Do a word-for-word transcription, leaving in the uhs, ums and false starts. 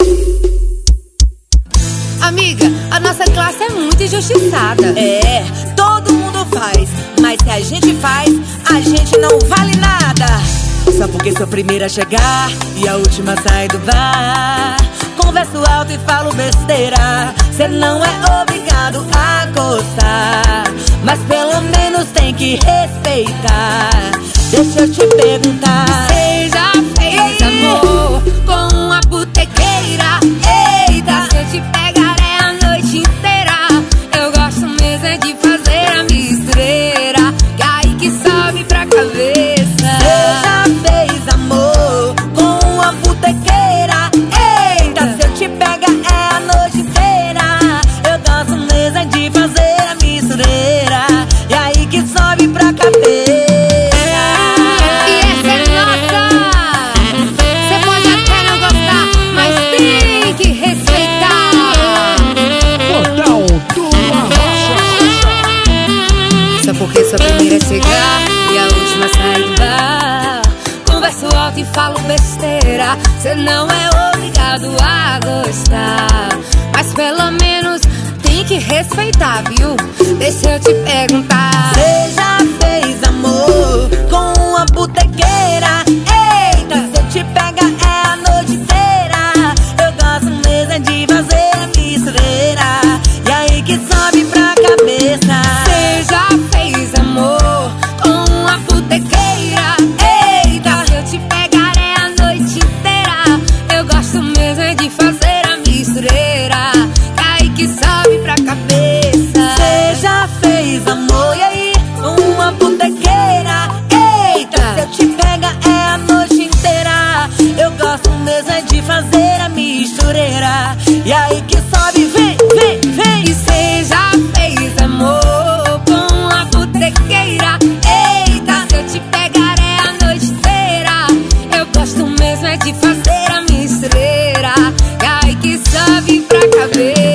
Amiga, a nossa classe é muito injustiçada. É, todo mundo faz, mas se a gente faz, a gente não vale nada. Só porque sou a primeira a chegar e a última a sair do bar. Converso alto e falo besteira. Cê não é obrigado a gostar, mas pelo menos tem que respeitar. Deixa eu te perguntar, Cê já fez amor com uma botequeira? Eita, se eu te pegarei a noite inteira. Eu gosto mesmo é de fazer a mistureira, que aí que sobe pra cabeça. Cê já fez amor com uma botequeira? Eita, se eu te pegar é a noite inteira. Eu gosto mesmo é de fazer a mistureira, e aí que sobe pra cabeça. Porque sua primeira é chegar e a última sai do bar. Converso alto e falo besteira. Cê não é obrigado a gostar, mas pelo menos tem que respeitar, viu? Deixa eu te perguntar, Cê já fez amor com uma botequeira? Eita, se eu te pegar é a noite inteira. Eu gosto mesmo é de fazer a mistureira, e aí que sobe pra cabeça. Cê já fez amor com uma botequeira? Eita, se eu te pegar é a noite inteira. Eu gosto mesmo é de fazer a mistureira, que aí que sobe pra cabeça. Cê já fez amor, e aí, com uma botequeira? Eita, se eu te pegar é a noite inteira. Eu gosto mesmo é de fazer a mistureira, e aí que sobe, vem, vem, vem. E cê já fez amor com uma botequeira? Eita, se eu te pegar é a noite inteira. Eu gosto mesmo é de fazer a mistureira, e aí que sobe pra cabeça.